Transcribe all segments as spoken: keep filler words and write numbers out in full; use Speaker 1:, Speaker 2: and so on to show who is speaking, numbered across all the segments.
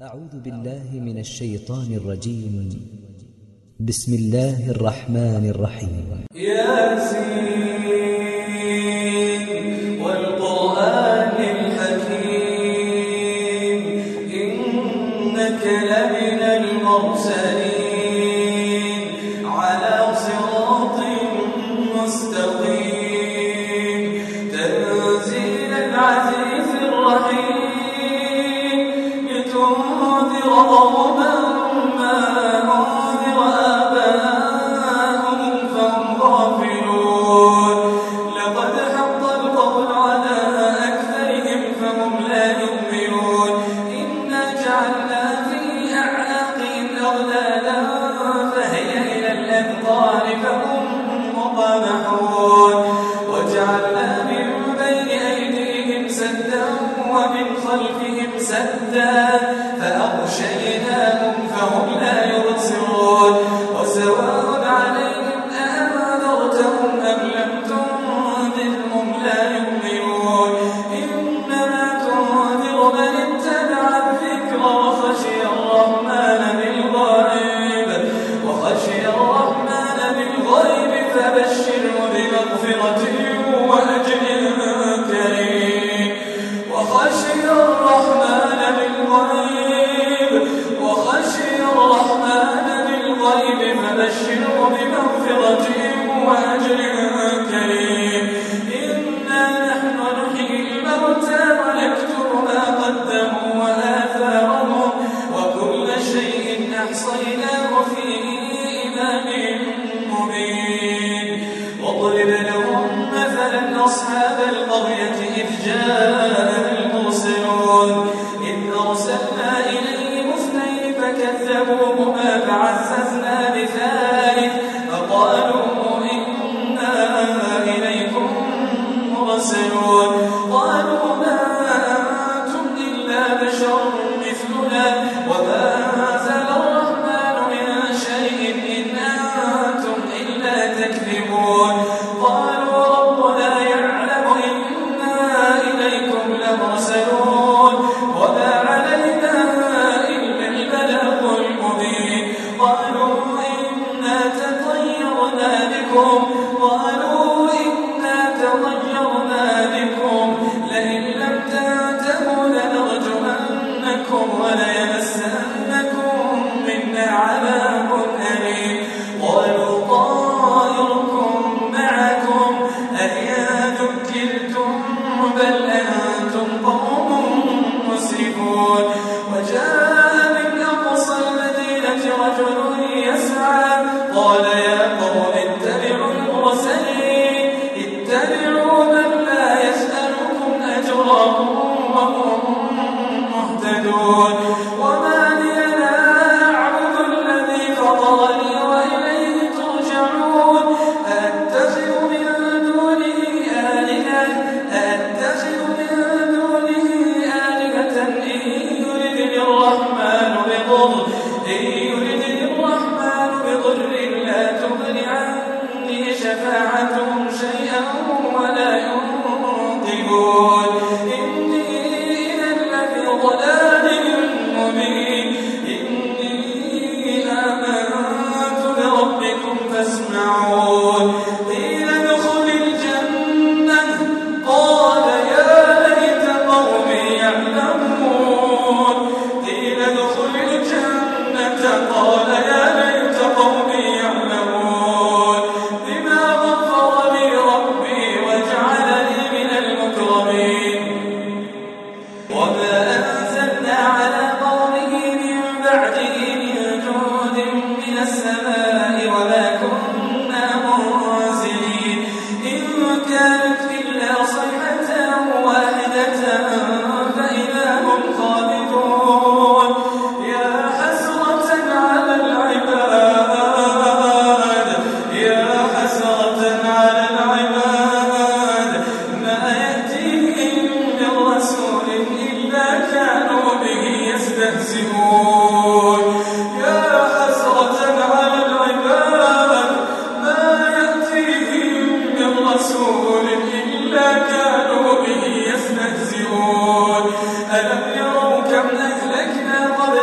Speaker 1: أعوذ بالله من الشيطان الرجيم. بسم الله الرحمن الرحيم.
Speaker 2: ياسين والقرآن الحكيم إنك لمن المرسلين على صراط مستقيم تنزيل العزيز الرحيم لتنذر قوما ما أنذر آباءهم فهم غافلون لقد حق القول على أكثرهم فهم لا يؤمنون إنا جعلنا في أعناقهم أغلالا فهي إلى الأذقان فهم مقمحون وجعلنا من بين أيديهم سدا ومن خلفهم سدا فأغشيناهم فهم لا يبصرون وسواء عليهم أأنذرتهم أم لم تنذرهم لا يؤمنون إنما تنذر من اتبع الذكر وخشي الرحمن بالغيب وخشي الرحمن بالغيب فبشره بمغفرة وأجر كريم وخشي الرحمن بالغيب وخشي الرحمن بالغيب فبشره بمغفرة وأجر كريم إنا نحن نحيي الموتى ونكتب ما قدموا وآثارهم وكل شيء أحصيناه في إمام مبين واضرب لهم مثلا أصحاب القرية إذ جاء المرسلون إذ أرسلنا إليهم اثنين فكذبوهما فعززنا بثالث فقالوا إنا إليكم مرسلون قالوا ما أنتم إلا بشر مثلنا وما أنزل الرحمن من شيء إن أنتم إلا تكذبون قالوا ربنا يعلم إنا إليكم لمرسلون وما علينا إلا البلاغ المبين قالوا إنا تطيرنا بكم قالوا إنا تطيرنا بكم لئن لم تنتهوا لنرجمنكم وليمسنكم منا عذاب أليم قالوا طائركم معكم أئن ذكرتم بل أنتم قوم مسرفون وجاء من أقصى المدينة رجل يسعى قال يا قوم اتبعوا المرسلين اتبعوا من لا يسألكم أجرا وهم مهتدون وما لي لا أعبد الذي فطرني وإليه ترجعون أأتخذ من دونه آلهة أأتخذ من دونه آلهة إن يردني الرحمن بضر إن يردني الرحمن بضر لا تغن عني شفاعتهم شيئا ولا ينقذون إني إذا لفي ضلال مبين إني آمنت بربكم فاسمعون قيل ادخل الجنة قال يا ليت قومي يعلمون قيل ادخل الجنة قال يا ليت قومي يعلمون بما غفر لي ربي وجعلني من المكرمين وما أنزلنا على قومه من بعده من جند من السماء وما كنا منزلين إن كانت إلا صيحة واحدة فإذا هم خالدون يا حسرة على العباد يا حسرة على العباد ما يأتيهم من رسول إلا كانوا به يستهزئون يا حسرة على العباد ما يأتيهم من رسول إلا كانوا به يستهزئون ألم يروا كم أهلكنا قبل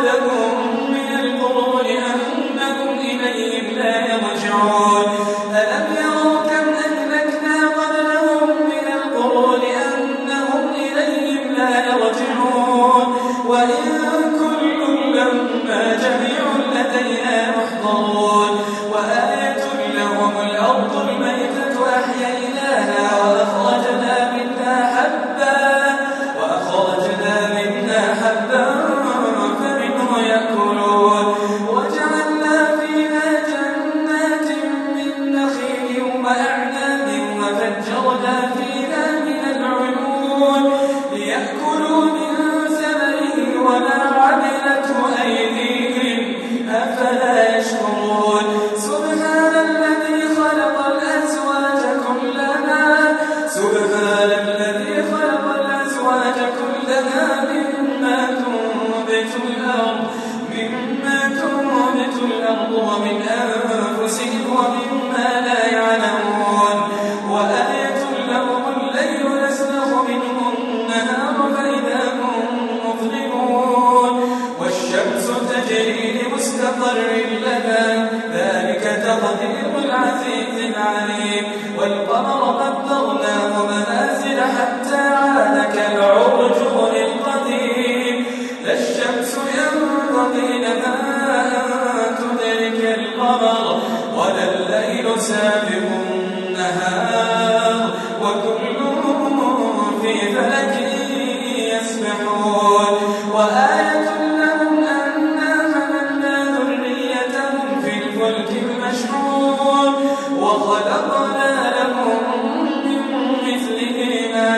Speaker 2: أما جميع لدينا محضرون وآية لهم الأرض الميتة أحييناها وأخرجنا منها حبا وأخرجنا منها حبا فمنه يأكلون وجعلنا فيها جنات من نخيل وأعناب وفجرنا فيها من العيون ليأكلوا من ثمره وما عملته أيديهم أفلا يشكرون سبحان الذي خلق الأزواج كلها سبحان الذي خلق الأزواج كلها مما تنبت الأرض مما تنبت الأرض ومن أنفسهم ومما لا يعلمون وآية لهم الليل نسلخ منه النهار فإذا هم مظلمون والشمس تجري لمستقر لها ذلك تقدير العزيز العليم والقمر قدرناه منازل حتى عاد كالعرجون القديم لا الشمس ينبغي لها أن تدرك القمر ولا الليل سابق النهار وكل في فلك يسبحون وآية لهم أنا حملنا ذريتهم في الفلك المشحون وخلقنا لهم من مثله ما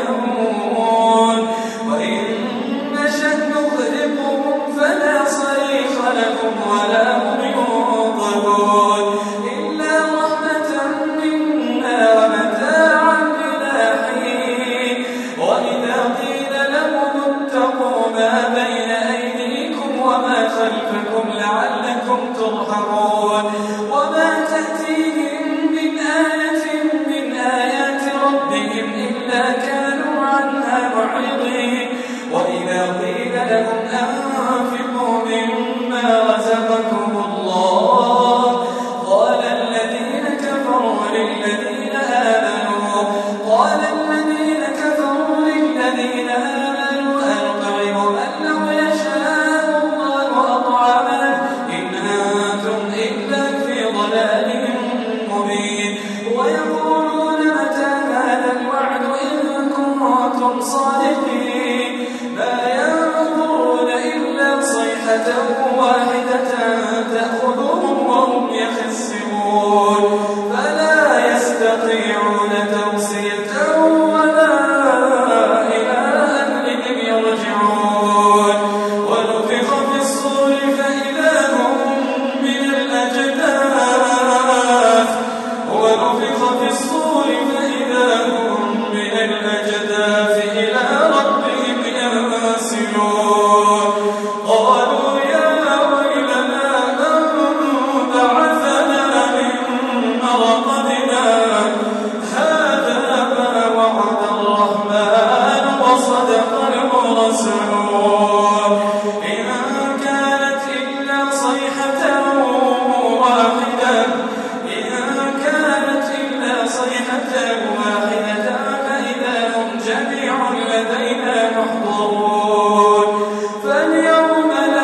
Speaker 2: يركبون وإن نشأ نغرقهم فلا صريخ لهم ولا هم ينقذون إلا رحمة منا ومتاعا إلى حين وإذا قيل لهم اتقوا ما بين أيديكم وما خلفكم لعلكم ترحمون وما تأتيهم من آية من آيات ربهم إلا كانوا عنها معرضين وإذا قيل لهم أنفقوا مما رزقكم الله قال الذين كفروا للذين آمنوا قال الذين كفروا للذين آمنوا أنطعم من لو يشاء الله أطعمه إن أنتم إلا في ضلال مبين ويقولون متى هذا الوعد إن كنتم صادقين ما ينظرون إلا صيحة واحدة تأخذهم وهم يخسرون فلا يستطيعون توصية ولا إلى أهلهم يرجعون ونفخ في الصور فإذا هم من الأجداث ونفخ في الصور فإذا هم من الأجداث إلى ربهم ينسلون قالوا يا ويلنا من بعثنا من مرقدنا هذا ما وعد الرحمن وصدق المرسلون إن كانت إلا صيحة واحدة إن كانت إلا صيحة واحدة فإذا هم جميع لدينا محضرون فاليوم لا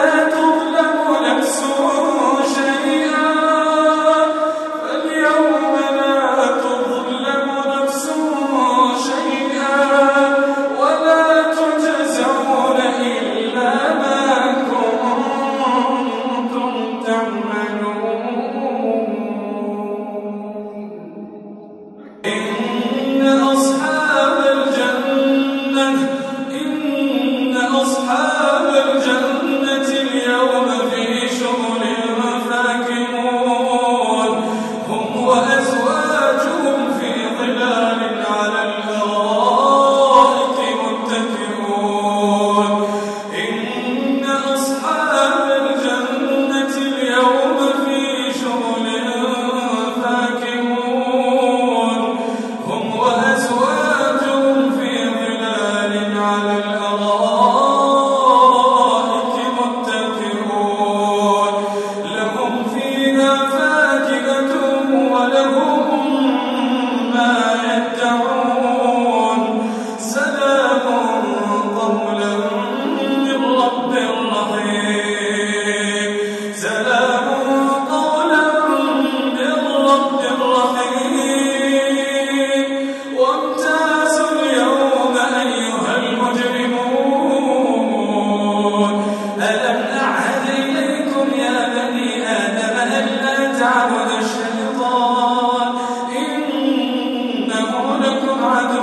Speaker 2: ألم أعهد إليكم يا بني آدم ألا تعبدوا الشيطان إنه لكم عدو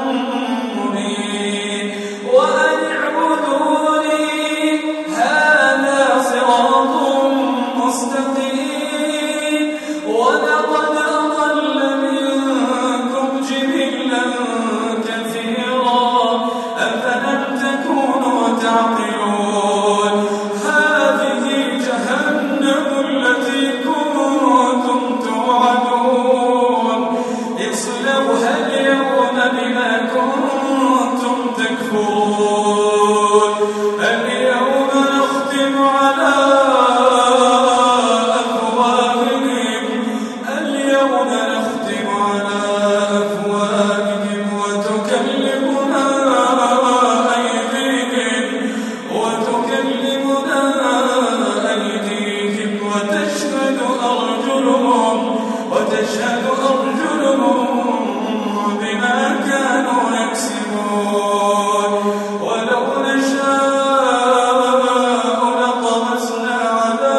Speaker 2: مبين وأن اعبدوني هذا صراط مستقيم ولقد أضل منكم جبلا كثيرا أفلم تكونوا تعقلون هذه جهنم التي كنتم توعدون اصلوها اليوم بما كنتم تكفرون اليوم نختم على أفواههم اليوم نختم على أفواههم وتكلمنا أيديهم وتكلمنا أيديهم وتشهد أرجلهم وتشهد أرجلهم بما كانوا يكسبون ولو نشاء لطمسنا على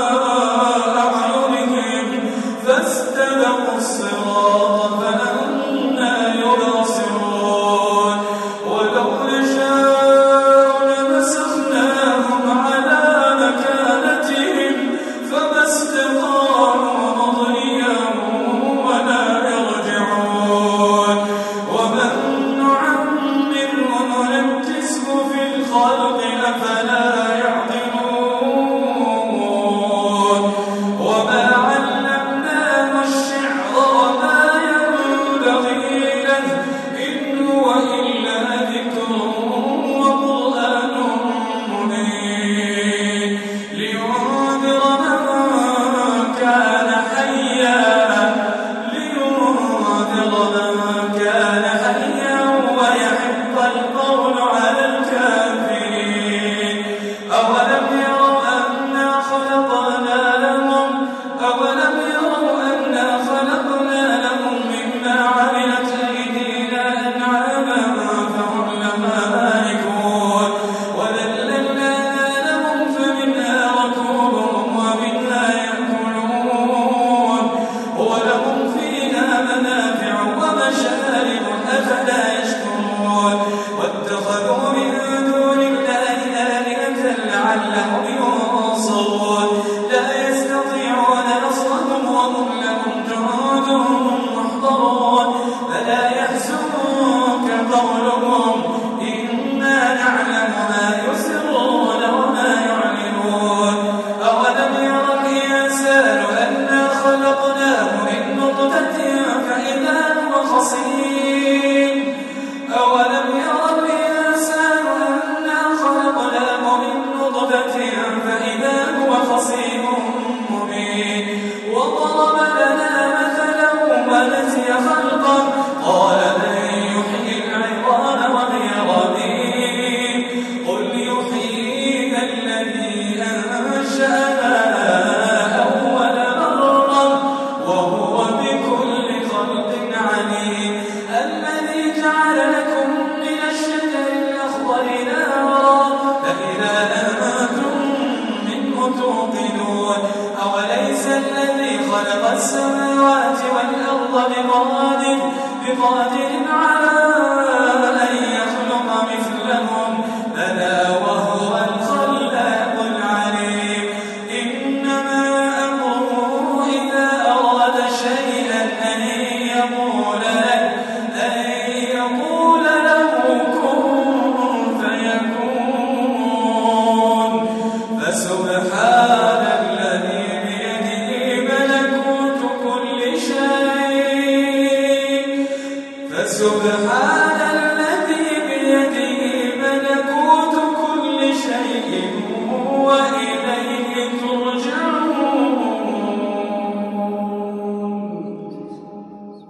Speaker 2: أعينهم فاستبقوا الصراط فأنى يبصرون ولو نشاء لمسخناهم على مكانتهم فما استطاعوا مضيا ولا يرجعون ومن نعمره ننكسه في الخلق أفلا يعقلون وما علمناه الشعر وما ينبغي له إن هو إلا ذكر وقرآن مبين لينذر من كان حيا لينذر من كان حيا ويحق القول على الكافرين أولم يروا أنا خلقنا لهم أولم يروا أنا خلقنا لهم مما عملت أيدينا أنعاما فهم لها مالكون وذللناها لهم فمنها ركوبهم ومنها يأكلون ولهم فيها منافع ومشارب أفلا يشكرون واتخذوا من دون الله آلهة لعلهم ينصرون لا يستطيعون نصرهم وهم لهم جند محضرون فلا يحزنك قولهم إنا نعلم ما يسرون وما يعلنون أولم ير الإنسان أنا خلقناه من نطفة فإذا هو خصيم أولم ير الإنسان أنا خلقناه من نطفة فإذا هو خصيم مبين وضرب لنا مثلا ونسي خلقه قال من يحيي العظام وهي رميم قل يحييها الذي أنشأها أول مرة وهو بكل خلق عليم الذي جعل لكم من الشجر الأخضر نارا فإذا أنتم منه توقدون أوليس الذي خلق السماوات والأرض بقادر بقادر على أن يخلق مثلهم بلى